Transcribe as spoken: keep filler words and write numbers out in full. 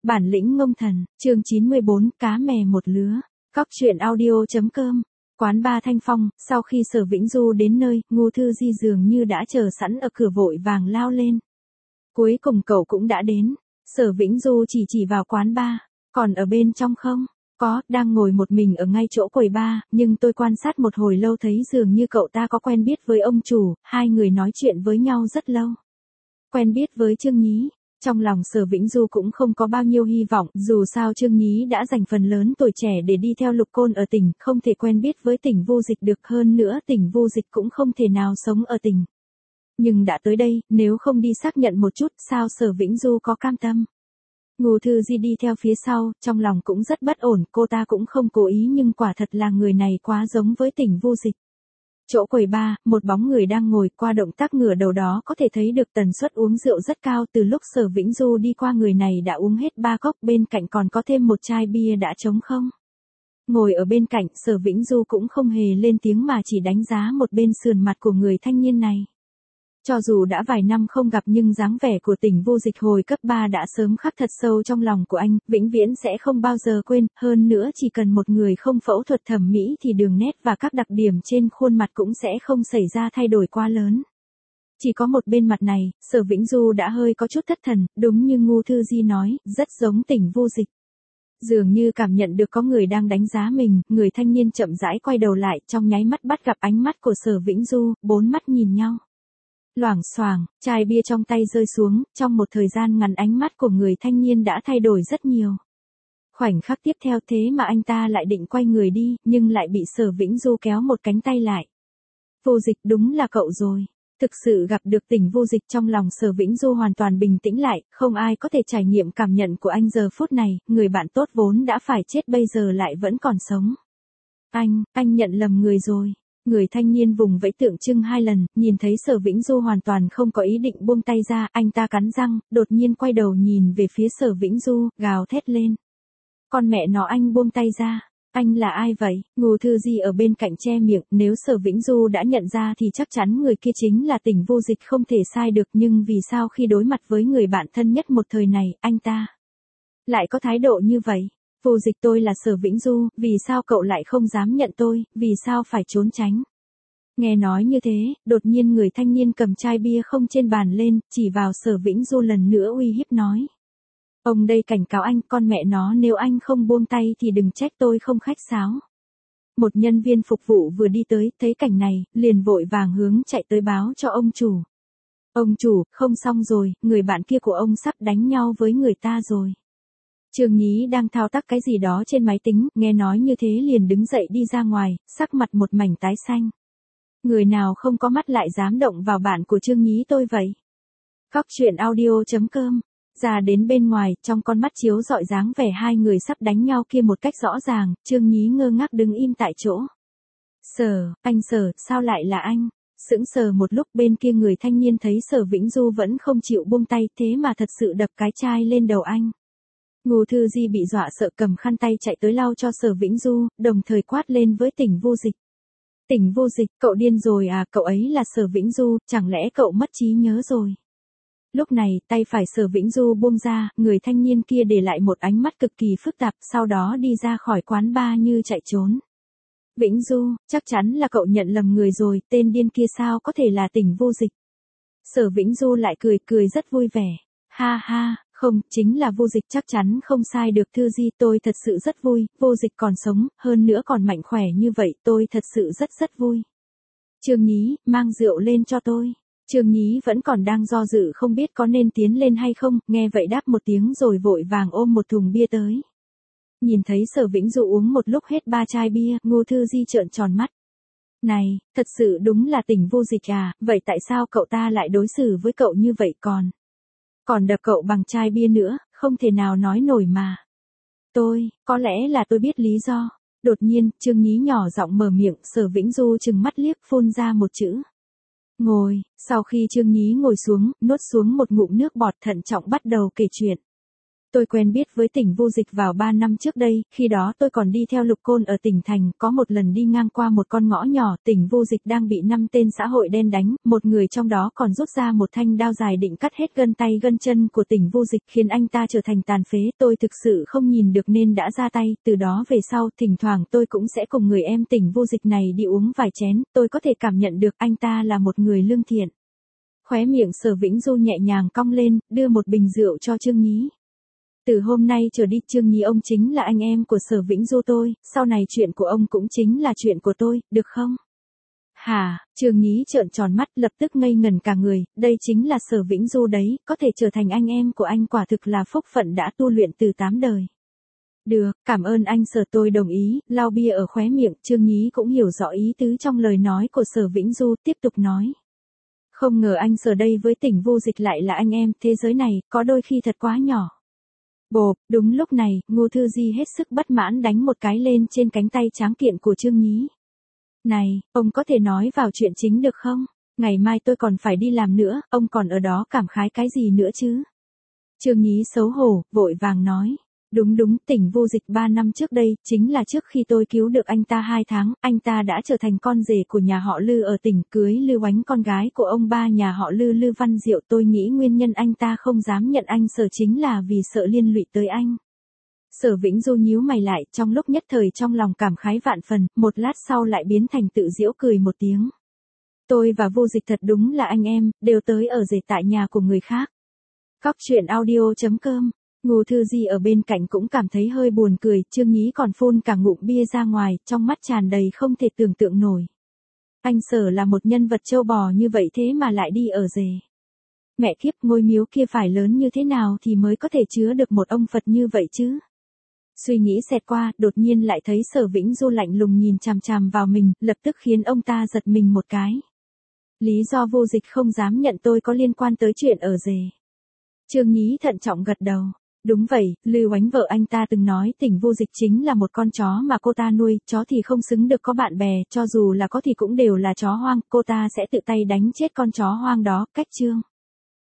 Bản lĩnh ngông thần, chương chín mươi bốn, cá mè một lứa. Cóc truyện audio.com. Quán ba Thanh Phong, sau khi Sở Vĩnh Du đến nơi, Ngô Thư Di dường như đã chờ sẵn ở cửa vội vàng lao lên. Cuối cùng cậu cũng đã đến. Sở Vĩnh Du chỉ chỉ vào quán ba. Còn ở bên trong không? Có, đang ngồi một mình ở ngay chỗ quầy ba, nhưng tôi quan sát một hồi lâu thấy dường như cậu ta có quen biết với ông chủ, hai người nói chuyện với nhau rất lâu. Quen biết với Trương Nhí. Trong lòng Sở Vĩnh Du cũng không có bao nhiêu hy vọng, dù sao Trương Nhí đã dành phần lớn tuổi trẻ để đi theo Lục Côn ở tỉnh, không thể quen biết với tỉnh Vô Dịch được, hơn nữa tỉnh Vô Dịch cũng không thể nào sống ở tỉnh. Nhưng đã tới đây, nếu không đi xác nhận một chút, sao Sở Vĩnh Du có cam tâm? Ngô Thư Di đi theo phía sau, trong lòng cũng rất bất ổn, cô ta cũng không cố ý nhưng quả thật là người này quá giống với tỉnh Vô Dịch. Chỗ quầy ba, một bóng người đang ngồi, qua động tác ngửa đầu đó có thể thấy được tần suất uống rượu rất cao, từ lúc Sở Vĩnh Du đi qua người này đã uống hết ba cốc, bên cạnh còn có thêm một chai bia đã trống không. Ngồi ở bên cạnh, Sở Vĩnh Du cũng không hề lên tiếng mà chỉ đánh giá một bên sườn mặt của người thanh niên này. Cho dù đã vài năm không gặp nhưng dáng vẻ của tỉnh Vô Dịch hồi cấp ba đã sớm khắc thật sâu trong lòng của anh, vĩnh viễn sẽ không bao giờ quên, hơn nữa chỉ cần một người không phẫu thuật thẩm mỹ thì đường nét và các đặc điểm trên khuôn mặt cũng sẽ không xảy ra thay đổi quá lớn. Chỉ có một bên mặt này, Sở Vĩnh Du đã hơi có chút thất thần, đúng như Ngô Thư Di nói, rất giống tỉnh Vô Dịch. Dường như cảm nhận được có người đang đánh giá mình, người thanh niên chậm rãi quay đầu lại, trong nháy mắt bắt gặp ánh mắt của Sở Vĩnh Du, bốn mắt nhìn nhau. Loảng xoảng, chai bia trong tay rơi xuống, trong một thời gian ngắn ánh mắt của người thanh niên đã thay đổi rất nhiều. Khoảnh khắc tiếp theo thế mà anh ta lại định quay người đi, nhưng lại bị Sở Vĩnh Du kéo một cánh tay lại. Vô Dịch, đúng là cậu rồi. Thực sự gặp được tỉnh Vô Dịch, trong lòng Sở Vĩnh Du hoàn toàn bình tĩnh lại, không ai có thể trải nghiệm cảm nhận của anh giờ phút này, người bạn tốt vốn đã phải chết bây giờ lại vẫn còn sống. Anh, anh nhận lầm người rồi. Người thanh niên vùng vẫy tượng trưng hai lần, nhìn thấy Sở Vĩnh Du hoàn toàn không có ý định buông tay ra, anh ta cắn răng, đột nhiên quay đầu nhìn về phía Sở Vĩnh Du, gào thét lên. Con mẹ nó, anh buông tay ra, anh là ai vậy? Ngô Thư Di ở bên cạnh che miệng, nếu Sở Vĩnh Du đã nhận ra thì chắc chắn người kia chính là tỉnh Vô Dịch, không thể sai được, nhưng vì sao khi đối mặt với người bạn thân nhất một thời này, anh ta lại có thái độ như vậy? Vô Dịch, tôi là Sở Vĩnh Du, vì sao cậu lại không dám nhận tôi, vì sao phải trốn tránh? Nghe nói như thế, đột nhiên người thanh niên cầm chai bia không trên bàn lên, chỉ vào Sở Vĩnh Du lần nữa uy hiếp nói. Ông đây cảnh cáo anh, con mẹ nó, nếu anh không buông tay thì đừng trách tôi không khách sáo. Một nhân viên phục vụ vừa đi tới, thấy cảnh này, liền vội vàng hướng chạy tới báo cho ông chủ. Ông chủ, không xong rồi, người bạn kia của ông sắp đánh nhau với người ta rồi. Trương Nhí đang thao tác cái gì đó trên máy tính, nghe nói như thế liền đứng dậy đi ra ngoài, sắc mặt một mảnh tái xanh. Người nào không có mắt lại dám động vào bạn của Trương Nhí tôi vậy? Cóc truyện audio.com. Ra đến bên ngoài, trong con mắt chiếu rọi dáng vẻ hai người sắp đánh nhau kia một cách rõ ràng, Trương Nhí ngơ ngác đứng im tại chỗ. Sở, anh Sở, sao lại là anh? Sững sờ một lúc, bên kia người thanh niên thấy Sở Vĩnh Du vẫn không chịu buông tay, thế mà thật sự đập cái chai lên đầu anh. Ngô Thư Di bị dọa sợ, cầm khăn tay chạy tới lau cho Sở Vĩnh Du, đồng thời quát lên với tỉnh Vô Dịch. Tỉnh Vô Dịch, cậu điên rồi à, cậu ấy là Sở Vĩnh Du, chẳng lẽ cậu mất trí nhớ rồi? Lúc này, tay phải Sở Vĩnh Du buông ra, người thanh niên kia để lại một ánh mắt cực kỳ phức tạp, sau đó đi ra khỏi quán bar như chạy trốn. Vĩnh Du, chắc chắn là cậu nhận lầm người rồi, tên điên kia sao có thể là tỉnh Vô Dịch? Sở Vĩnh Du lại cười cười rất vui vẻ. Ha ha. Không, chính là Vô Dịch, chắc chắn không sai được Thư Di, tôi thật sự rất vui, Vô Dịch còn sống, hơn nữa còn mạnh khỏe như vậy, tôi thật sự rất rất vui. Trương Nhí, mang rượu lên cho tôi. Trương Nhí vẫn còn đang do dự không biết có nên tiến lên hay không, nghe vậy đáp một tiếng rồi vội vàng ôm một thùng bia tới. Nhìn thấy Sở Vĩnh Du uống một lúc hết ba chai bia, Ngô Thư Di trợn tròn mắt. Này, thật sự đúng là tỉnh Vô Dịch à, vậy tại sao cậu ta lại đối xử với cậu như vậy còn? Còn đập cậu bằng chai bia nữa, không thể nào nói nổi mà. Tôi, có lẽ là tôi biết lý do. Đột nhiên, Trương Nhí nhỏ giọng mở miệng, Sở Vĩnh Du trừng mắt liếc, phun ra một chữ. Ngồi, sau khi Trương Nhí ngồi xuống, nuốt xuống một ngụm nước bọt, thận trọng bắt đầu kể chuyện. Tôi quen biết với tỉnh Vu Dịch vào ba năm trước đây, khi đó tôi còn đi theo Lục Côn ở tỉnh thành, có một lần đi ngang qua một con ngõ nhỏ, tỉnh Vu Dịch đang bị năm tên xã hội đen đánh, một người trong đó còn rút ra một thanh đao dài định cắt hết gân tay gân chân của tỉnh Vu Dịch, khiến anh ta trở thành tàn phế. Tôi thực sự không nhìn được nên đã ra tay, từ đó về sau, thỉnh thoảng tôi cũng sẽ cùng người em tỉnh Vu Dịch này đi uống vài chén, tôi có thể cảm nhận được anh ta là một người lương thiện. Khóe miệng Sở Vĩnh Du nhẹ nhàng cong lên, đưa một bình rượu cho Trương Nhí. Từ hôm nay trở đi Trương Nhí ông chính là anh em của Sở Vĩnh Du tôi, sau này chuyện của ông cũng chính là chuyện của tôi, được không? Hả, Trương Nhí trợn tròn mắt lập tức ngây ngần cả người, đây chính là Sở Vĩnh Du đấy, có thể trở thành anh em của anh quả thực là phúc phận đã tu luyện từ tám đời. Được, cảm ơn anh Sở, tôi đồng ý, lau bia ở khóe miệng, Trương Nhí cũng hiểu rõ ý tứ trong lời nói của Sở Vĩnh Du, tiếp tục nói. Không ngờ anh Sở đây với tỉnh Vu Dịch lại là anh em, thế giới này, có đôi khi thật quá nhỏ. Bộp, đúng lúc này, Ngô Thư Di hết sức bất mãn đánh một cái lên trên cánh tay tráng kiện của Trương Nhí. Này, ông có thể nói vào chuyện chính được không? Ngày mai tôi còn phải đi làm nữa, ông còn ở đó cảm khái cái gì nữa chứ? Trương Nhí xấu hổ, vội vàng nói. Đúng đúng, tỉnh Vu Dịch ba năm trước đây, chính là trước khi tôi cứu được anh ta hai tháng, anh ta đã trở thành con rể của nhà họ Lư ở tỉnh, cưới Lư Oánh con gái của ông ba nhà họ Lư Lư Văn Diệu. Tôi nghĩ nguyên nhân anh ta không dám nhận anh Sở chính là vì sợ liên lụy tới anh. Sở Vĩnh Du nhíu mày lại, trong lúc nhất thời trong lòng cảm khái vạn phần, một lát sau lại biến thành tự giễu cười một tiếng. Tôi và Vu Dịch thật đúng là anh em, đều tới ở rể tại nhà của người khác. Cóc truyện audio chấm com. Ngô Thư Di ở bên cạnh cũng cảm thấy hơi buồn cười, Trương Nhí còn phun cả ngụm bia ra ngoài, trong mắt tràn đầy không thể tưởng tượng nổi. Anh Sở là một nhân vật trâu bò như vậy thế mà lại đi ở rể. Mẹ kiếp, ngôi miếu kia phải lớn như thế nào thì mới có thể chứa được một ông Phật như vậy chứ? Suy nghĩ xẹt qua, đột nhiên lại thấy Sở Vĩnh Du lạnh lùng nhìn chằm chằm vào mình, lập tức khiến ông ta giật mình một cái. Lý do Vu Dịch không dám nhận tôi có liên quan tới chuyện ở rể. Trương Nhí thận trọng gật đầu. Đúng vậy, Lư Oánh vợ anh ta từng nói tỉnh Vu Dịch chính là một con chó mà cô ta nuôi, chó thì không xứng được có bạn bè, cho dù là có thì cũng đều là chó hoang, cô ta sẽ tự tay đánh chết con chó hoang đó, cách chương.